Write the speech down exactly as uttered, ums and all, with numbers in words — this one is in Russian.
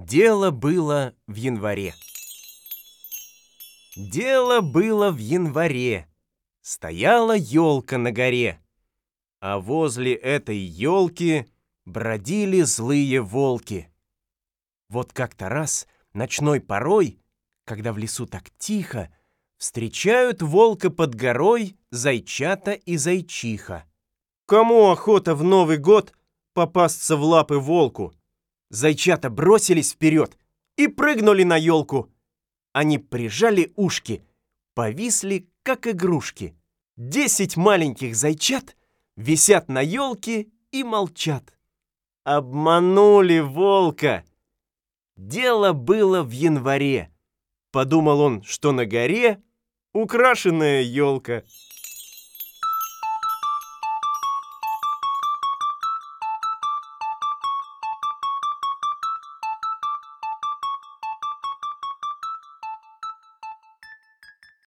Дело было в январе. Дело было в январе. Стояла елка на горе, а возле этой елки бродили злые волки. Вот как-то раз ночной порой, когда в лесу так тихо, встречают волка под горой зайчата и зайчиха. Кому охота в Новый год попасться в лапы волку? Зайчата бросились вперед и прыгнули на елку. Они прижали ушки, повисли, как игрушки. Десять маленьких зайчат висят на елке и молчат. Обманули волка. Дело было в январе. Подумал он, что на горе украшенная елка.